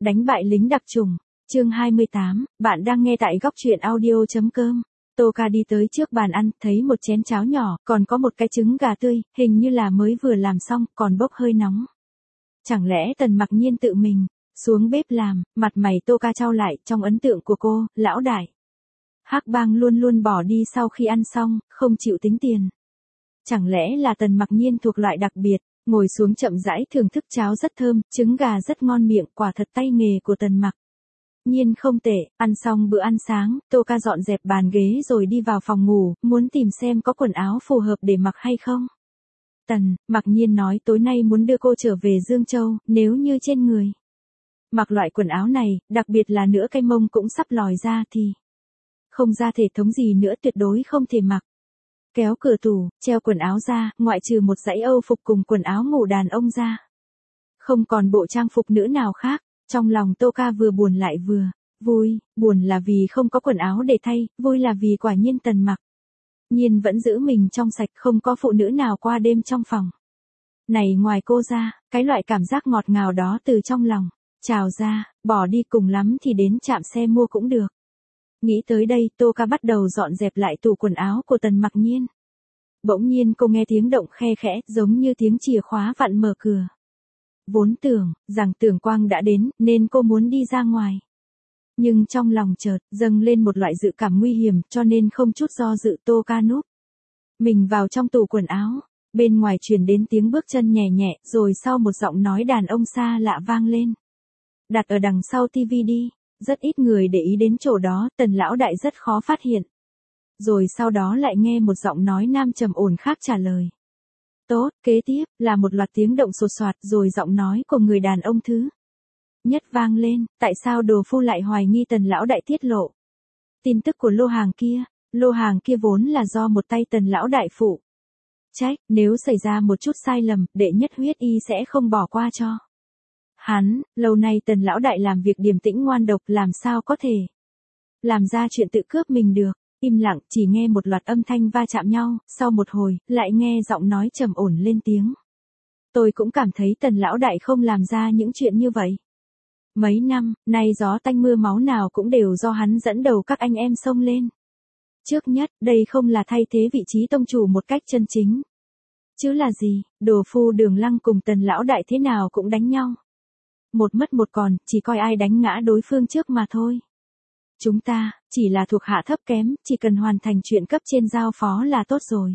Đánh bại lính đặc chủng. Chương 28, bạn đang nghe tại góc truyện audio.com. Toka đi tới trước bàn ăn, thấy một chén cháo nhỏ, còn có một cái trứng gà tươi, hình như là mới vừa làm xong, còn bốc hơi nóng. Chẳng lẽ Tần Mặc Nhiên tự mình xuống bếp làm? Mặt mày Toka chau lại, trong ấn tượng của cô, lão đại Hắc Bang luôn luôn bỏ đi sau khi ăn xong, không chịu tính tiền. Chẳng lẽ là Tần Mặc Nhiên thuộc loại đặc biệt? Ngồi xuống chậm rãi thưởng thức cháo rất thơm, trứng gà rất ngon miệng, quả thật tay nghề của Tần Mặc Nhiên không tệ. Ăn xong bữa ăn sáng, Toka dọn dẹp bàn ghế rồi đi vào phòng ngủ, muốn tìm xem có quần áo phù hợp để mặc hay không. Tần Mặc Nhiên nói tối nay muốn đưa cô trở về Dương Châu, nếu như trên người mặc loại quần áo này, đặc biệt là nửa cái mông cũng sắp lòi ra thì không ra thể thống gì nữa, tuyệt đối không thể mặc. Kéo cửa tủ, treo quần áo ra, ngoại trừ một dãy Âu phục cùng quần áo ngủ đàn ông ra, không còn bộ trang phục nữ nào khác. Trong lòng Toka vừa buồn lại vừa vui. Buồn là vì không có quần áo để thay, vui là vì quả nhiên Tần Mặc Nhiên vẫn giữ mình trong sạch, không có phụ nữ nào qua đêm trong phòng này ngoài cô ra. Cái loại cảm giác ngọt ngào đó từ trong lòng trào ra, bỏ đi, cùng lắm thì đến trạm xe mua cũng được. Nghĩ tới đây, Toka bắt đầu dọn dẹp lại tủ quần áo của Tần Mặc Nhiên. Bỗng nhiên cô nghe tiếng động khe khẽ, giống như tiếng chìa khóa vặn mở cửa. Vốn tưởng rằng Tưởng Quang đã đến, nên cô muốn đi ra ngoài. Nhưng trong lòng chợt dâng lên một loại dự cảm nguy hiểm, cho nên không chút do dự Toka núp mình vào trong tủ quần áo. Bên ngoài truyền đến tiếng bước chân nhẹ nhẹ, rồi sau một giọng nói đàn ông xa lạ vang lên. Đặt ở đằng sau tivi đi. Rất ít người để ý đến chỗ đó, Tần lão đại rất khó phát hiện. Rồi sau đó lại nghe một giọng nói nam trầm ổn khác trả lời. Tốt. Kế tiếp là một loạt tiếng động sột soạt, rồi giọng nói của người đàn ông thứ nhất vang lên. Tại sao đồ phu lại hoài nghi Tần lão đại tiết lộ tin tức của lô hàng kia? Lô hàng kia vốn là do một tay Tần lão đại phụ trách, nếu xảy ra một chút sai lầm, đệ nhất huyết y sẽ không bỏ qua cho hắn. Lâu nay Tần lão đại làm việc điềm tĩnh ngoan độc, làm sao có thể làm ra chuyện tự cướp mình được. Im lặng, chỉ nghe một loạt âm thanh va chạm nhau, sau một hồi, lại nghe giọng nói trầm ổn lên tiếng. Tôi cũng cảm thấy Tần lão đại không làm ra những chuyện như vậy. Mấy năm nay gió tanh mưa máu nào cũng đều do hắn dẫn đầu các anh em xông lên trước nhất, đây không là thay thế vị trí tông chủ một cách chân chính. Chứ là gì? Đồ phu Đường Lăng cùng Tần lão đại thế nào cũng đánh nhau. Một mất một còn, chỉ coi ai đánh ngã đối phương trước mà thôi. Chúng ta chỉ là thuộc hạ thấp kém, chỉ cần hoàn thành chuyện cấp trên giao phó là tốt rồi.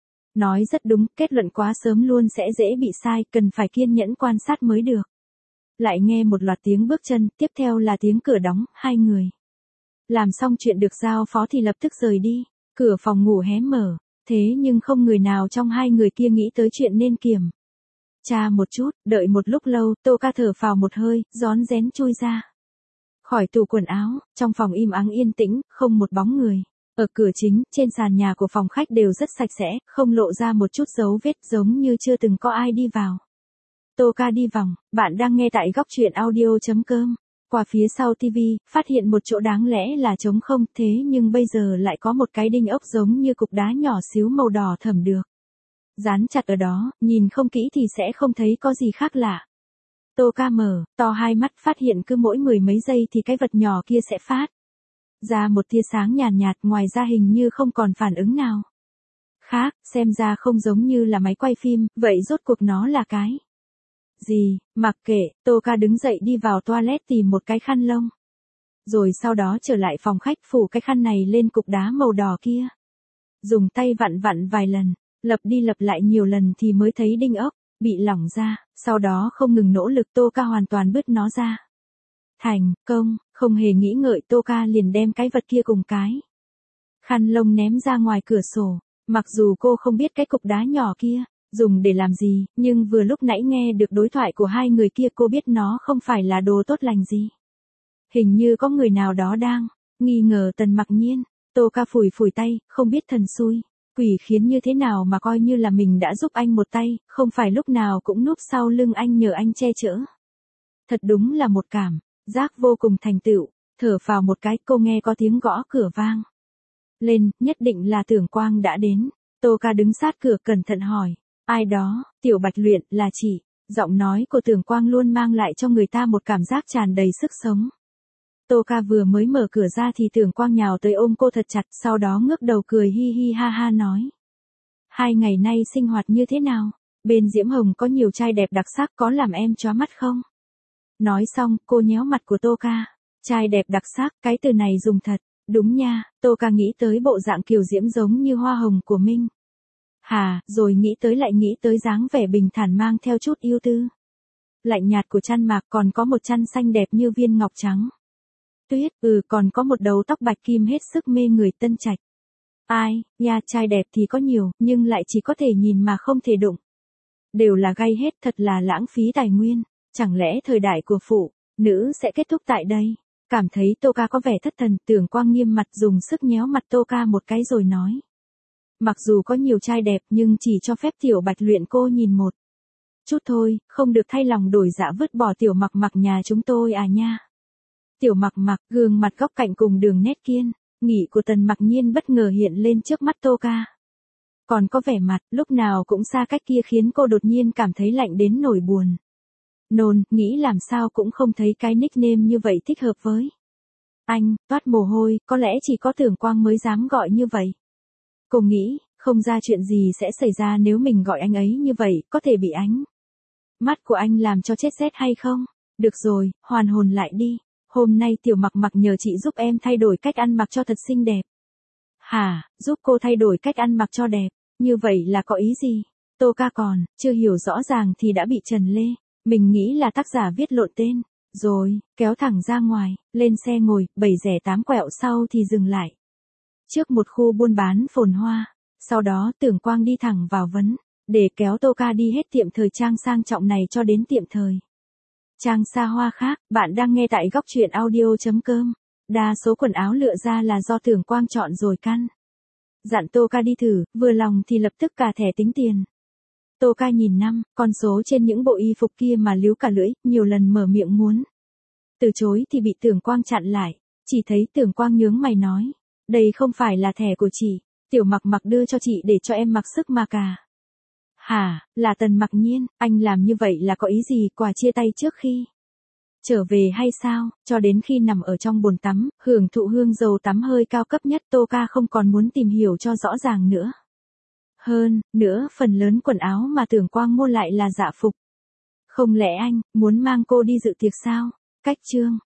Nói rất đúng, kết luận quá sớm luôn sẽ dễ bị sai, cần phải kiên nhẫn quan sát mới được. Lại nghe một loạt tiếng bước chân, tiếp theo là tiếng cửa đóng. Hai người làm xong chuyện được giao phó thì lập tức rời đi. Cửa phòng ngủ hé mở, thế nhưng không người nào trong hai người kia nghĩ tới chuyện nên kiểm tra một chút. Đợi một lúc lâu, Toka thở phào một hơi, rón rén chui ra khỏi tủ quần áo. Trong phòng im ắng yên tĩnh, không một bóng người. Ở cửa chính, trên sàn nhà của phòng khách đều rất sạch sẽ, không lộ ra một chút dấu vết, giống như chưa từng có ai đi vào. Toka đi vòng. Bạn đang nghe tại góc truyện audio.com. Qua phía sau tivi, phát hiện một chỗ đáng lẽ là trống không, thế nhưng bây giờ lại có một cái đinh ốc giống như cục đá nhỏ xíu màu đỏ thẫm được dán chặt ở đó, nhìn không kỹ thì sẽ không thấy có gì khác lạ. Toka mở to hai mắt, phát hiện cứ mỗi mười mấy giây thì cái vật nhỏ kia sẽ phát ra một tia sáng nhàn nhạt, ngoài ra hình như không còn phản ứng nào khác, xem ra không giống như là máy quay phim. Vậy rốt cuộc nó là cái gì? Mặc kệ, Toka đứng dậy đi vào toilet tìm một cái khăn lông. Rồi sau đó trở lại phòng khách, phủ cái khăn này lên cục đá màu đỏ kia. Dùng tay vặn vặn vài lần, lặp đi lặp lại nhiều lần thì mới thấy đinh ốc bị lỏng ra. Sau đó không ngừng nỗ lực, Toka hoàn toàn bứt nó ra. Thành công, không hề nghĩ ngợi, Toka liền đem cái vật kia cùng cái khăn lông ném ra ngoài cửa sổ. Mặc dù cô không biết cái cục đá nhỏ kia dùng để làm gì, nhưng vừa lúc nãy nghe được đối thoại của hai người kia, cô biết nó không phải là đồ tốt lành gì. Hình như có người nào đó đang nghi ngờ Tần Mặc Nhiên. Toka phủi phủi tay, không biết thần xui quỷ khiến như thế nào mà coi như là mình đã giúp anh một tay, không phải lúc nào cũng núp sau lưng anh nhờ anh che chở. Thật đúng là một cảm giác vô cùng thành tựu. Thở phào một cái, cô nghe có tiếng gõ cửa vang lên, nhất định là Tưởng Quang đã đến. Toka đứng sát cửa cẩn thận hỏi. Ai đó? Tiểu Bạch Luyện, là chị Giọng nói của Tưởng Quang luôn mang lại cho người ta một cảm giác tràn đầy sức sống. Tô Ca vừa mới mở cửa ra thì Tưởng Quang nhào tới ôm cô thật chặt, sau đó ngước đầu cười hi hi ha ha nói. 2 ngày nay sinh hoạt như thế nào? Bên Diễm Hồng có nhiều trai đẹp đặc sắc, có làm em chóa mắt không? Nói xong, cô nhéo mặt của Tô Ca. Trai đẹp đặc sắc, cái từ này dùng thật. Đúng nha, Tô Ca nghĩ tới bộ dạng kiều diễm giống như hoa hồng của Minh. Hà, rồi nghĩ tới lại nghĩ tới dáng vẻ bình thản mang theo chút yêu tư. Lạnh nhạt của chăn mạc, còn có một chăn xanh đẹp như viên ngọc trắng. Tuyết, còn có một đầu tóc bạch kim hết sức mê người Tân Trạch. Ai, nha, trai đẹp thì có nhiều, nhưng lại chỉ có thể nhìn mà không thể đụng. Đều là gay hết, thật là lãng phí tài nguyên. Chẳng lẽ thời đại của phụ nữ sẽ kết thúc tại đây? Cảm thấy Tô Ca có vẻ thất thần, Tưởng Quang nghiêm mặt dùng sức nhéo mặt Tô Ca một cái rồi nói. Mặc dù có nhiều trai đẹp nhưng chỉ cho phép Tiểu Bạch luyện cô nhìn một chút thôi, không được thay lòng đổi dạ vứt bỏ Tiểu Mặc Mặc nhà chúng tôi à nha. Tiểu Mặc Mặc, gương mặt góc cạnh cùng đường nét kiên nghị của Tần Mặc Nhiên bất ngờ hiện lên trước mắt Tô Ca. Còn có vẻ mặt lúc nào cũng xa cách kia khiến cô đột nhiên cảm thấy lạnh đến nổi buồn. Nôn, nghĩ làm sao cũng không thấy cái nickname như vậy thích hợp với anh, toát mồ hôi, có lẽ chỉ có Tưởng Quang mới dám gọi như vậy. Cô nghĩ, không ra chuyện gì sẽ xảy ra nếu mình gọi anh ấy như vậy, có thể bị ánh mắt của anh làm cho chết rét hay không? Được rồi, hoàn hồn lại đi. Hôm nay Tiểu Mặc Mặc nhờ chị giúp em thay đổi cách ăn mặc cho thật xinh đẹp. Hả, giúp cô thay đổi cách ăn mặc cho đẹp, như vậy là có ý gì? Tô Ca còn chưa hiểu rõ ràng thì đã bị Trần Lê. Mình nghĩ là tác giả viết lộn tên. Rồi, kéo thẳng ra ngoài, lên xe ngồi, 7 rẽ 8 quẹo sau thì dừng lại. Trước một khu buôn bán phồn hoa. Sau đó Tưởng Quang đi thẳng vào vấn để kéo Tô Ca đi hết tiệm thời trang sang trọng này cho đến tiệm thời trang xa hoa khác. Bạn đang nghe tại góc truyện audio.com. Đa số quần áo lựa ra là do Tưởng Quang chọn rồi căn dặn Tô Ca đi thử, vừa lòng thì lập tức cả thẻ tính tiền. Tô Ca nhìn con số trên những bộ y phục kia mà líu cả lưỡi, nhiều lần mở miệng muốn từ chối thì bị Tưởng Quang chặn lại. Chỉ thấy Tưởng Quang nhướng mày nói, đây không phải là thẻ của chị, Tiểu Mặc Mặc đưa cho chị để cho em mặc sức mà cả. Hả, là Tần Mặc Nhiên, anh làm như vậy là có ý gì, quà chia tay trước khi trở về hay sao? Cho đến khi nằm ở trong bồn tắm, hưởng thụ hương dầu tắm hơi cao cấp nhất, Tô Ca không còn muốn tìm hiểu cho rõ ràng nữa. Hơn nữa, phần lớn quần áo mà Tưởng Quang mua lại là dạ phục. Không lẽ anh muốn mang cô đi dự tiệc sao? Cách chương